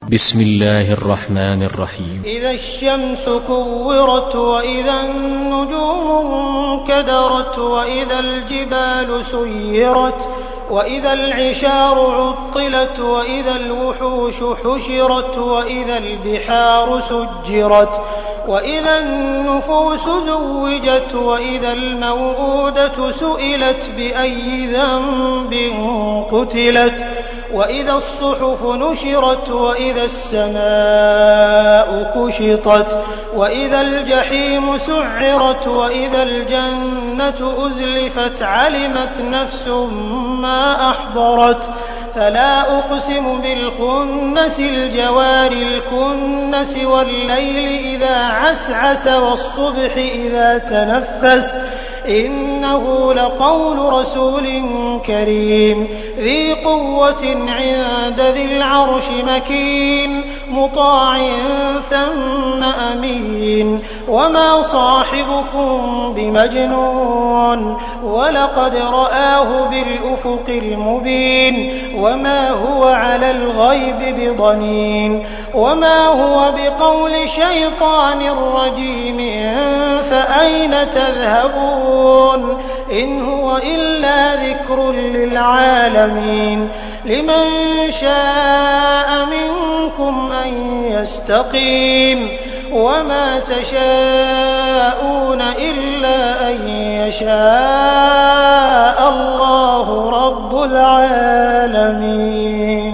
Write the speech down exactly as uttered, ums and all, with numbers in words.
بسم الله الرحمن الرحيم. إذا الشمس كورت وإذا النجوم انكدرت وإذا الجبال سيرت وإذا العشار عطلت وإذا الوحوش حشرت وإذا البحار سجرت وإذا النفوس زوجت وإذا الموءودة سئلت بأي ذنب قتلت وإذا الصحف نشرت وإذا السماء كشطت وإذا الجحيم سعرت وإذا الجنة أزلفت علمت نفس ما أحضرت فلا أقسم بالخنس الجوار الكنس والليل إذا عسعس والصبح إذا تنفس إنه لقول رسول كريم ذي قوة عند ذي العرش مكين مطاع ثم أمين وما صاحبكم بمجنون ولقد رآه بالأفق المبين وما هو على الغيب بضنين وما هو بقول شيطان رجيم فأين تذهبون إن هو إلا ذكر للعالمين لمن شاء منكم أن يستقيم وما تشاءون إلا أن يشاء الله رب العالمين.